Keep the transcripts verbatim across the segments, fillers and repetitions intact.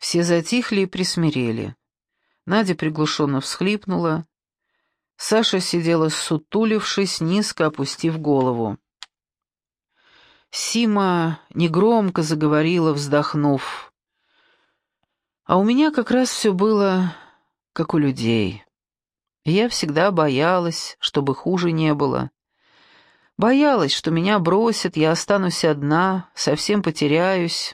Все затихли и присмирели. Надя приглушенно всхлипнула. Саша сидела ссутулившись, низко опустив голову. Сима негромко заговорила, вздохнув. А у меня как раз все было, как у людей. Я всегда боялась, чтобы хуже не было. Боялась, что меня бросят, я останусь одна, совсем потеряюсь.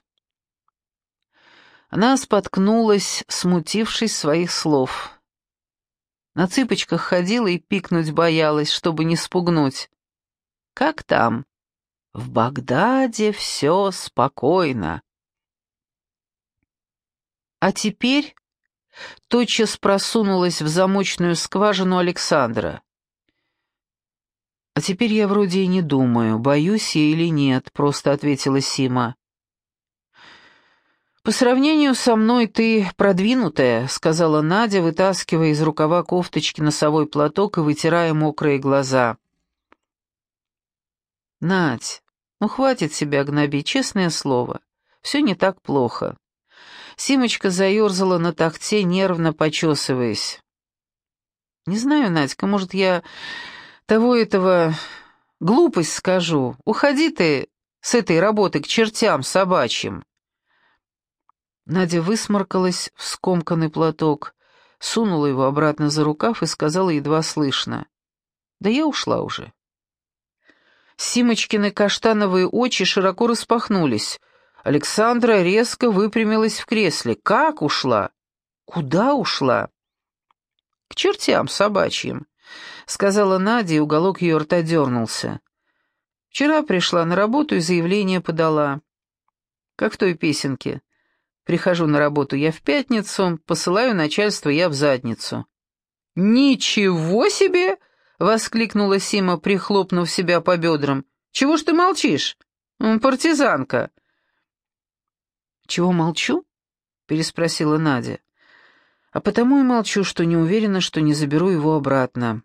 Она споткнулась, смутившись своих слов. На цыпочках ходила и пикнуть боялась, чтобы не спугнуть. «Как там?» «В Багдаде все спокойно». А теперь тотчас просунулась в замочную скважину Александра. «А теперь я вроде и не думаю, боюсь я или нет», — просто ответила Сима. «По сравнению со мной ты продвинутая», — сказала Надя, вытаскивая из рукава кофточки носовой платок и вытирая мокрые глаза. «Надь, ну хватит себя гнобить, честное слово. Все не так плохо». Симочка заерзала на тахте, нервно почесываясь. «Не знаю, Надька, может, я того этого глупость скажу. Уходи ты с этой работы к чертям собачьим». Надя высморкалась в скомканный платок, сунула его обратно за рукав и сказала едва слышно: «Да я ушла уже». Симочкины каштановые очи широко распахнулись. Александра резко выпрямилась в кресле. «Как ушла? Куда ушла?» «К чертям собачьим», — сказала Надя, и уголок ее рта дернулся. «Вчера пришла на работу и заявление подала. Как в той песенке. Прихожу на работу я в пятницу, посылаю начальство я в задницу». «Ничего себе!» — воскликнула Сима, прихлопнув себя по бедрам. «Чего ж ты молчишь? Партизанка!» «Чего молчу?» — переспросила Надя. «А потому и молчу, что не уверена, что не заберу его обратно.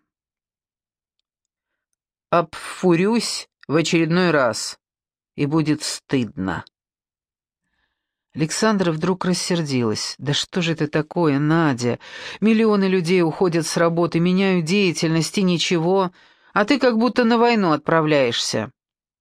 Обфурюсь в очередной раз, и будет стыдно». Александра вдруг рассердилась. «Да что же это такое, Надя? Миллионы людей уходят с работы, меняют деятельность и ничего, а ты как будто на войну отправляешься».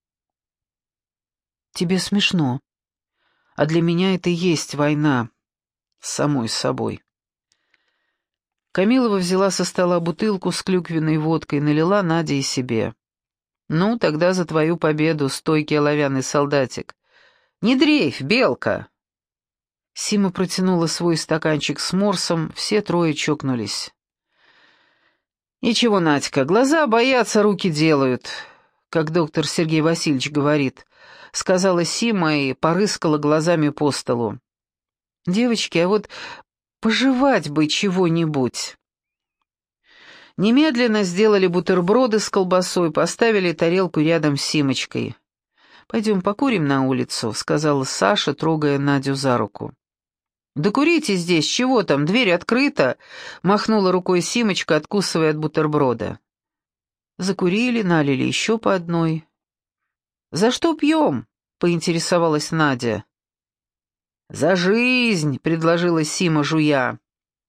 «Тебе смешно. А для меня это и есть война. С самой собой». Камилова взяла со стола бутылку с клюквенной водкой, налила Наде и себе. «Ну, тогда за твою победу, стойкий оловянный солдатик. Не дрейфь, белка!» Сима протянула свой стаканчик с морсом, все трое чокнулись. «Ничего, Надька, глаза боятся, руки делают, как доктор Сергей Васильевич говорит», — сказала Сима и порыскала глазами по столу. «Девочки, а вот пожевать бы чего-нибудь». Немедленно сделали бутерброды с колбасой, поставили тарелку рядом с Симочкой. «Пойдем покурим на улицу», — сказала Саша, трогая Надю за руку. «Да курите здесь, чего там, дверь открыта», — махнула рукой Симочка, откусывая от бутерброда. Закурили, налили еще по одной. «За что пьем?» — поинтересовалась Надя. «За жизнь», — предложила Сима, жуя.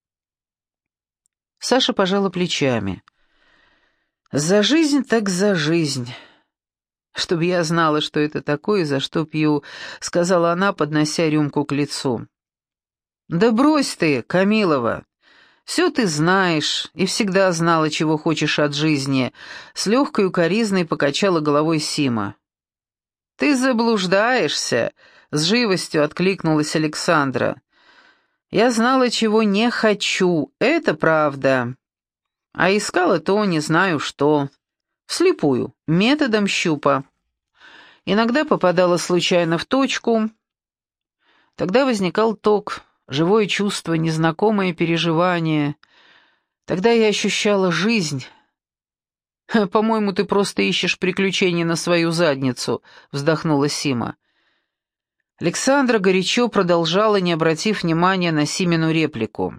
Саша пожала плечами. «За жизнь так за жизнь. Чтоб я знала, что это такое и за что пью», — сказала она, поднося рюмку к лицу. «Да брось ты, Камилова. Все ты знаешь и всегда знала, чего хочешь от жизни», — с легкой укоризной покачала головой Сима. «Ты заблуждаешься», — с живостью откликнулась Александра. «Я знала, чего не хочу, это правда. А искала то, не знаю что, вслепую, методом щупа. Иногда попадала случайно в точку. Тогда возникал ток, живое чувство, незнакомое переживание. Тогда я ощущала жизнь». «По-моему, ты просто ищешь приключений на свою задницу», — вздохнула Сима. Александра горячо продолжала, не обратив внимания на Симину реплику.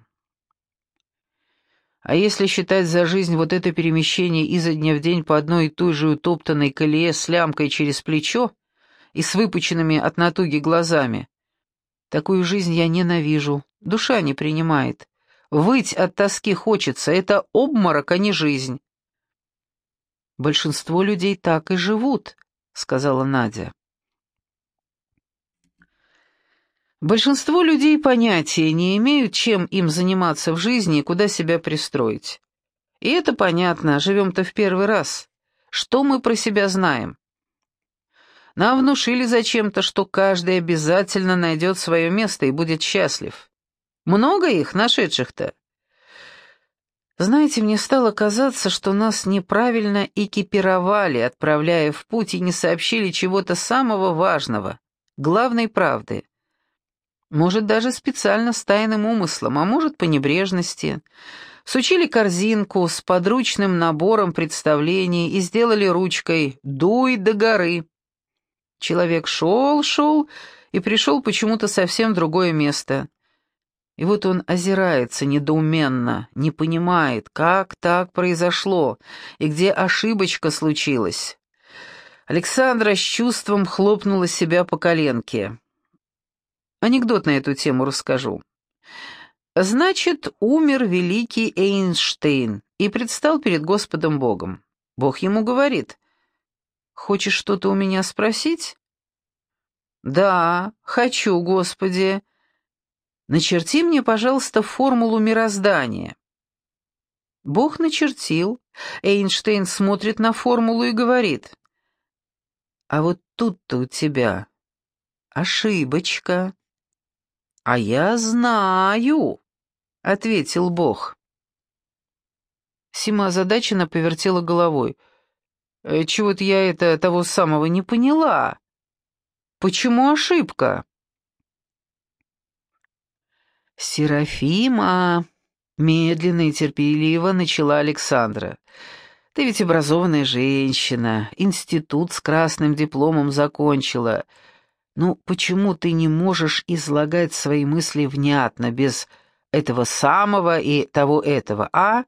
«А если считать за жизнь вот это перемещение изо дня в день по одной и той же утоптанной колее с лямкой через плечо и с выпученными от натуги глазами, Такую жизнь я ненавижу, душа не принимает. Выть от тоски хочется, это обморок, а не жизнь». «Большинство людей так и живут», — сказала Надя. «Большинство людей понятия не имеют, чем им заниматься в жизни и куда себя пристроить. И это понятно, живем-то в первый раз. Что мы про себя знаем? Нам внушили зачем-то, что каждый обязательно найдет свое место и будет счастлив. Много их, нашедших-то? Знаете, мне стало казаться, что нас неправильно экипировали, отправляя в путь, и не сообщили чего-то самого важного, главной правды. Может, даже специально с тайным умыслом, а может, по небрежности. Сучили корзинку с подручным набором представлений и сделали ручкой «Дуй до горы». Человек шел, шел и пришел почему-то совсем в другое место. И вот он озирается недоуменно, не понимает, как так произошло и где ошибочка случилась. Александра с чувством хлопнула себя по коленке. Анекдот на эту тему расскажу. Значит, умер великий Эйнштейн и предстал перед Господом Богом. Бог ему говорит: «Хочешь что-то у меня спросить?» «Да, хочу, Господи. Начерти мне, пожалуйста, формулу мироздания». Бог начертил. Эйнштейн смотрит на формулу и говорит: «А вот тут-то у тебя ошибочка». «А я знаю», — ответил Бог. Сима озадаченно повертела головой. «Э, «Чего-то я это того самого не поняла. Почему ошибка?» «Серафима», — медленно и терпеливо начала Александра, — «ты ведь образованная женщина, институт с красным дипломом закончила. Ну, почему ты не можешь излагать свои мысли внятно, без этого самого и того этого, а?»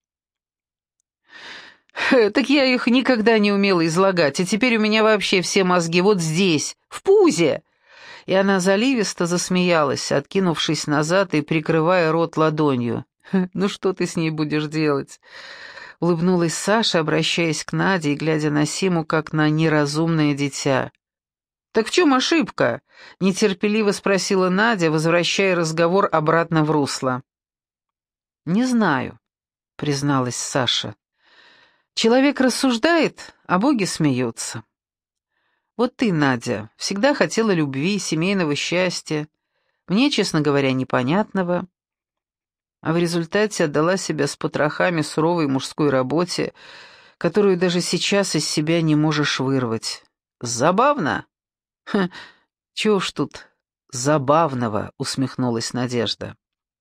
«Так я их никогда не умела излагать, и теперь у меня вообще все мозги вот здесь, в пузе!» И она заливисто засмеялась, откинувшись назад и прикрывая рот ладонью. «Ну что ты с ней будешь делать?» Улыбнулась Саша, обращаясь к Наде и глядя на Симу, как на неразумное дитя. «Так в чем ошибка?» — нетерпеливо спросила Надя, возвращая разговор обратно в русло. «Не знаю», — призналась Саша. «Человек рассуждает, а боги смеются. Вот ты, Надя, всегда хотела любви, семейного счастья, мне, честно говоря, непонятного, а в результате отдала себя с потрохами суровой мужской работе, которую даже сейчас из себя не можешь вырвать. Забавно?» «Ха, чего ж тут забавного?» — усмехнулась Надежда.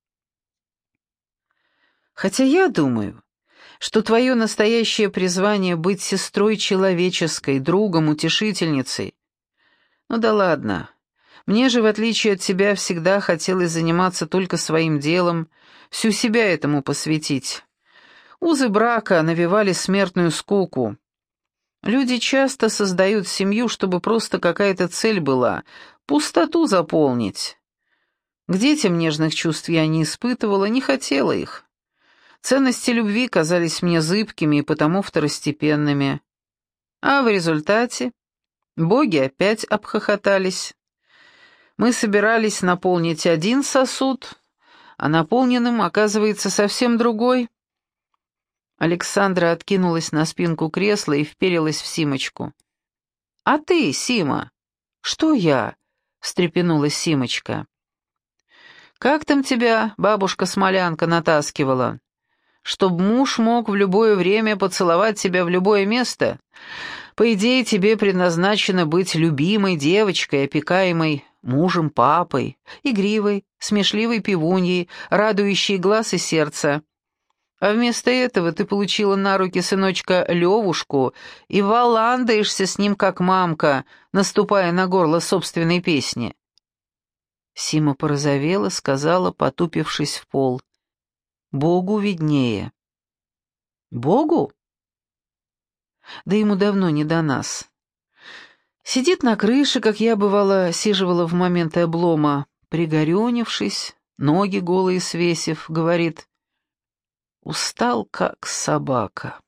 «Хотя я думаю, что твое настоящее призвание — быть сестрой человеческой, другом, утешительницей. Ну да ладно, мне же, в отличие от тебя, всегда хотелось заниматься только своим делом, всю себя этому посвятить. Узы брака навевали смертную скуку. Люди часто создают семью, чтобы просто какая-то цель была — пустоту заполнить. К детям нежных чувств я не испытывала, не хотела их. Ценности любви казались мне зыбкими и потому второстепенными. А в результате боги опять обхохотались. Мы собирались наполнить один сосуд, а наполненным оказывается совсем другой». Александра откинулась на спинку кресла и вперилась в Симочку. «А ты, Сима?» «Что я?» — встрепенулась Симочка. «Как там тебя бабушка-смолянка натаскивала? Чтоб муж мог в любое время поцеловать тебя в любое место? По идее, тебе предназначено быть любимой девочкой, опекаемой мужем, папой, игривой, смешливой пивуньей, радующей глаз и сердце. А вместо этого ты получила на руки сыночка Левушку и валандаешься с ним, как мамка, наступая на горло собственной песни». Сима порозовела, сказала, потупившись в пол: «Богу виднее». «Богу?» Да ему давно не до нас. Сидит на крыше, как я, бывало, сиживала в моменты облома, пригорюнившись, ноги голые свесив, говорит: «Устал, как собака.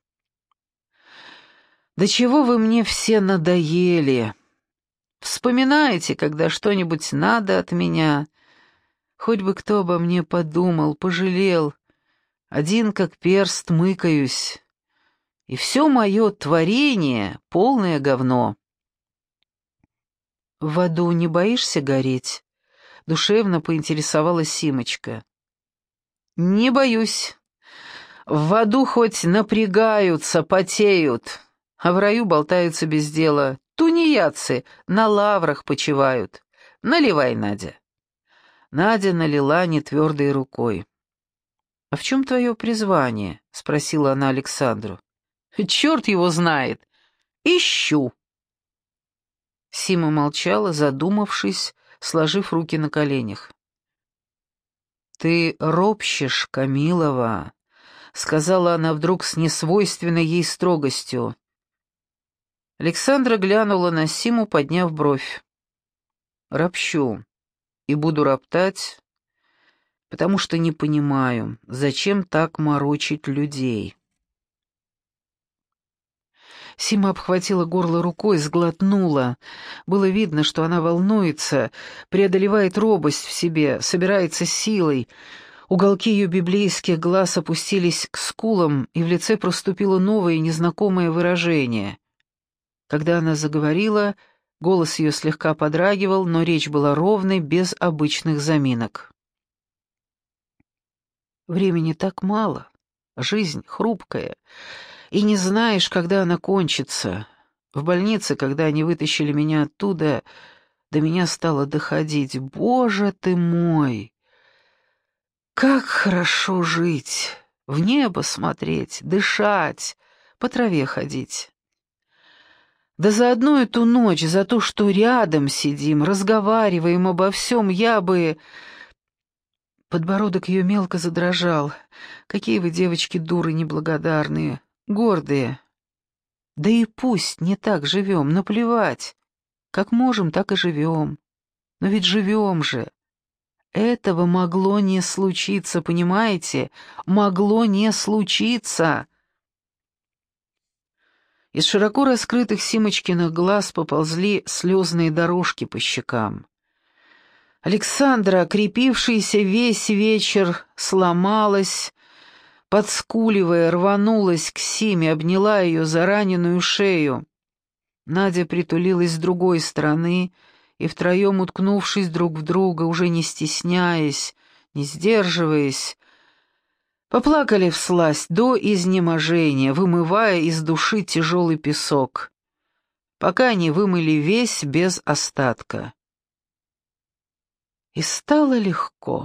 Да чего вы мне все надоели? Вспоминаете, когда что-нибудь надо от меня? Хоть бы кто обо мне подумал, пожалел. Один как перст мыкаюсь. И все мое творение — полное говно». «В аду не боишься гореть?» — душевно поинтересовалась Симочка. «Не боюсь. В аду хоть напрягаются, потеют, а в раю болтаются без дела. Тунеядцы на лаврах почивают. Наливай, Надя». Надя налила нетвердой рукой. «А в чем твое призвание?» — спросила она Александру. «Черт его знает. Ищу». Сима молчала, задумавшись, сложив руки на коленях. «Ты ропщешь, Камилова», — сказала она вдруг с несвойственной ей строгостью. Александра глянула на Симу, подняв бровь. «Ропщу и буду роптать, потому что не понимаю, зачем так морочить людей». Сима обхватила горло рукой, сглотнула. Было видно, что она волнуется, преодолевает робость в себе, собирается силой. Уголки ее библейских глаз опустились к скулам, и в лице проступило новое незнакомое выражение. Когда она заговорила, голос ее слегка подрагивал, но речь была ровной, без обычных заминок. «Времени так мало, жизнь хрупкая, и не знаешь, когда она кончится. В больнице, когда они вытащили меня оттуда, до меня стало доходить. Боже ты мой! Как хорошо жить, в небо смотреть, дышать, по траве ходить. Да за одну эту ночь, за то, что рядом сидим, разговариваем обо всем, я бы...» Подбородок ее мелко задрожал. «Какие вы, девочки, дуры неблагодарные, гордые. Да и пусть не так живем, наплевать. Как можем, так и живем. Но ведь живем же. Этого могло не случиться, понимаете? Могло не случиться». Из широко раскрытых Симочкиных глаз поползли слезные дорожки по щекам. Александра, крепившаяся весь вечер, сломалась, подскуливая, рванулась к Симе, обняла ее за раненую шею. Надя притулилась с другой стороны, и втроем, уткнувшись друг в друга, уже не стесняясь, не сдерживаясь, поплакали всласть до изнеможения, вымывая из души тяжелый песок, пока они вымыли весь без остатка. И стало легко.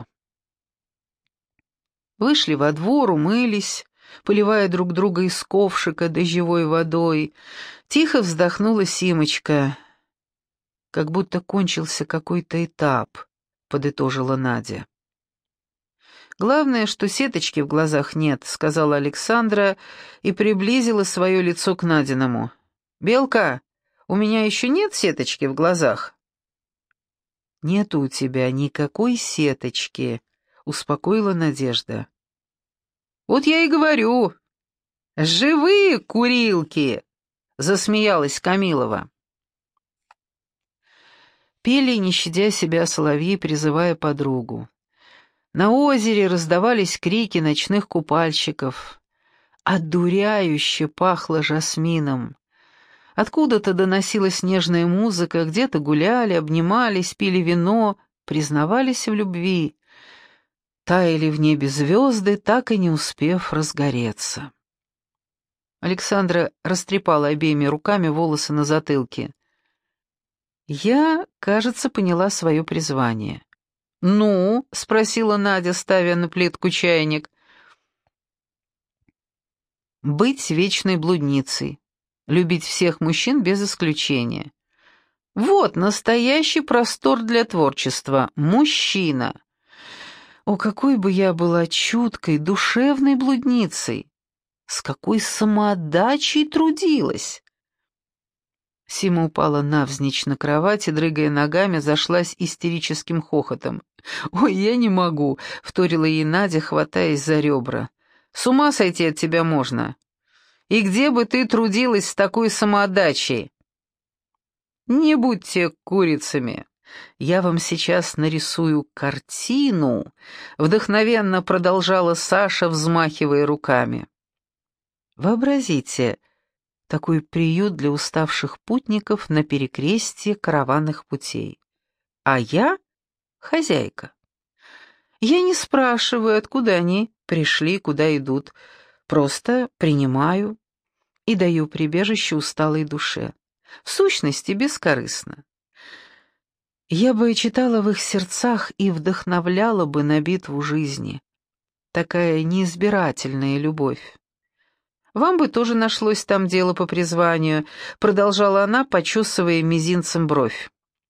Вышли во двор, умылись, поливая друг друга из ковшика дождевой водой. Тихо вздохнула Симочка. «Как будто кончился какой-то этап», — подытожила Надя. «Главное, что сеточки в глазах нет», — сказала Александра и приблизила свое лицо к Надиному. «Белка, у меня еще нет сеточки в глазах?» «Нету у тебя никакой сеточки», — успокоила Надежда. «Вот я и говорю. Живые курилки!» — засмеялась Камилова. Пели, не щадя себя, соловьи, призывая подругу. На озере раздавались крики ночных купальщиков. Одуряюще пахло жасмином. Откуда-то доносилась нежная музыка, где-то гуляли, обнимались, пили вино, признавались в любви. Таяли в небе звезды, так и не успев разгореться. Александра растрепала обеими руками волосы на затылке. «Я, кажется, поняла свое призвание». «Ну?» — спросила Надя, ставя на плитку чайник. «Быть вечной блудницей, любить всех мужчин без исключения. Вот настоящий простор для творчества. Мужчина. О, какой бы я была чуткой, душевной блудницей! С какой самоотдачей трудилась!» Сима упала навзничь на кровать и, дрыгая ногами, зашлась истерическим хохотом. «Ой, я не могу!» — вторила ей Надя, хватаясь за ребра. «С ума сойти от тебя можно! И где бы ты трудилась с такой самоотдачей?» «Не будьте курицами! Я вам сейчас нарисую картину!» — вдохновенно продолжала Саша, взмахивая руками. «Вообразите, такой приют для уставших путников на перекрестье караванных путей. А я — хозяйка. Я не спрашиваю, откуда они пришли, куда идут, просто принимаю и даю прибежище усталой душе. В сущности, бескорыстно. Я бы читала в их сердцах и вдохновляла бы на битву жизни. Такая неизбирательная любовь. Вам бы тоже нашлось там дело по призванию», — продолжала она, почесывая мизинцем бровь.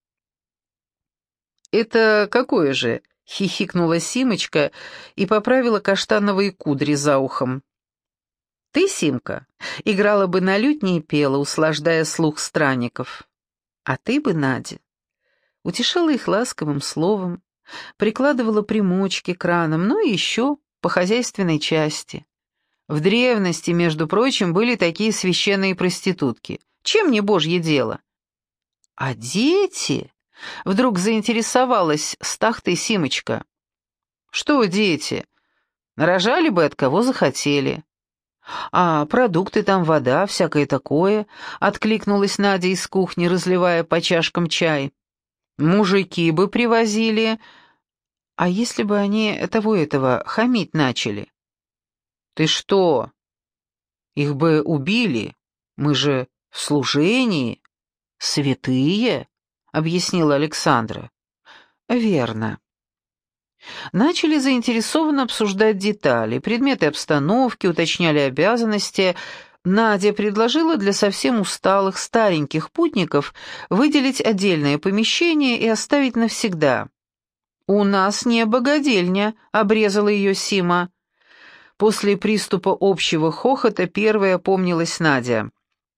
«Это какое же?» — хихикнула Симочка и поправила каштановые кудри за ухом. «Ты, Симка, играла бы на лютне и пела, услаждая слух странников. А ты бы, Надя, утешала их ласковым словом, прикладывала примочки к ранам, ну и еще по хозяйственной части. В древности, между прочим, были такие священные проститутки. Чем не божье дело? А дети? Вдруг заинтересовалась стахтой Симочка. Что дети? Нарожали бы, от кого захотели. А продукты там, вода, всякое такое, откликнулась Надя из кухни, разливая по чашкам чай. Мужики бы привозили. А если бы они того-этого хамить начали? «Ты что? Их бы убили. Мы же в служении. Святые», — объяснила Александра. «Верно». Начали заинтересованно обсуждать детали, предметы обстановки, уточняли обязанности. Надя предложила для совсем усталых стареньких путников выделить отдельное помещение и оставить навсегда. «У нас не богадельня», — обрезала ее Сима. После приступа общего хохота первая опомнилась Надя.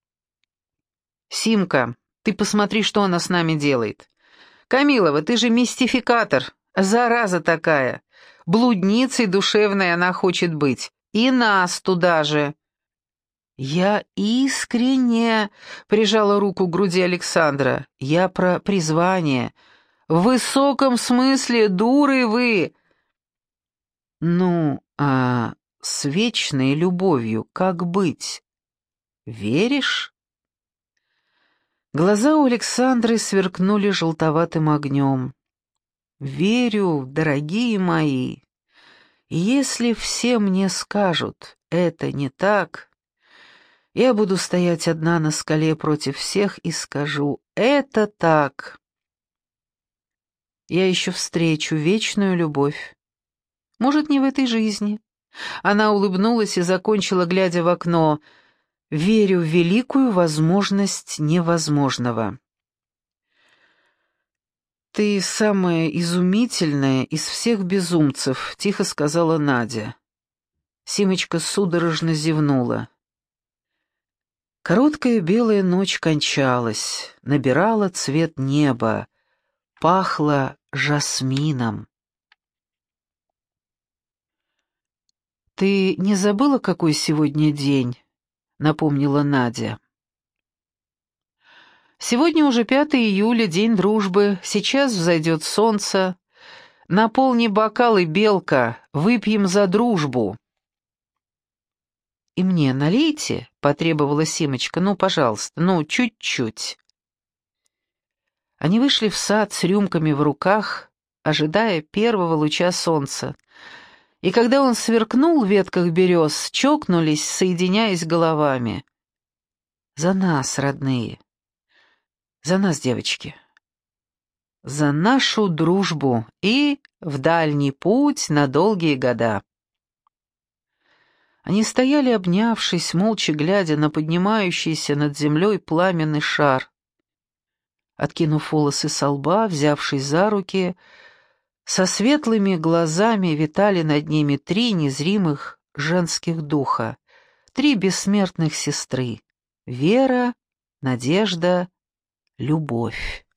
«Симка, ты посмотри, что она с нами делает. Камилова, ты же мистификатор, зараза такая. Блудницей душевной она хочет быть. И нас туда же». «Я искренне», — прижала руку к груди Александра, — «я про призвание. В высоком смысле дуры вы». «Ну, а с вечной любовью как быть? Веришь?» Глаза у Александры сверкнули желтоватым огнем. «Верю, дорогие мои. Если все мне скажут, это не так, я буду стоять одна на скале против всех и скажу, это так. Я еще встречу вечную любовь. Может, не в этой жизни». Она улыбнулась и закончила, глядя в окно. «Верю в великую возможность невозможного». «Ты самая изумительная из всех безумцев», — тихо сказала Надя. Симочка судорожно зевнула. Короткая белая ночь кончалась, набирала цвет неба, пахла жасмином. «Ты не забыла, какой сегодня день?» — напомнила Надя. «Сегодня уже пятое июля, день дружбы, сейчас взойдет солнце. Наполни бокалы, Белка, выпьем за дружбу». «И мне налейте», — потребовала Симочка, — «ну, пожалуйста, ну, чуть-чуть». Они вышли в сад с рюмками в руках, ожидая первого луча солнца. И когда он сверкнул в ветках берез, чокнулись, соединяясь головами. «За нас, родные! За нас, девочки! За нашу дружбу и в дальний путь на долгие года!» Они стояли, обнявшись, молча глядя на поднимающийся над землей пламенный шар. Откинув волосы со лба, взявшись за руки, со светлыми глазами витали над ними три незримых женских духа, три бессмертных сестры — Вера, надежда, любовь.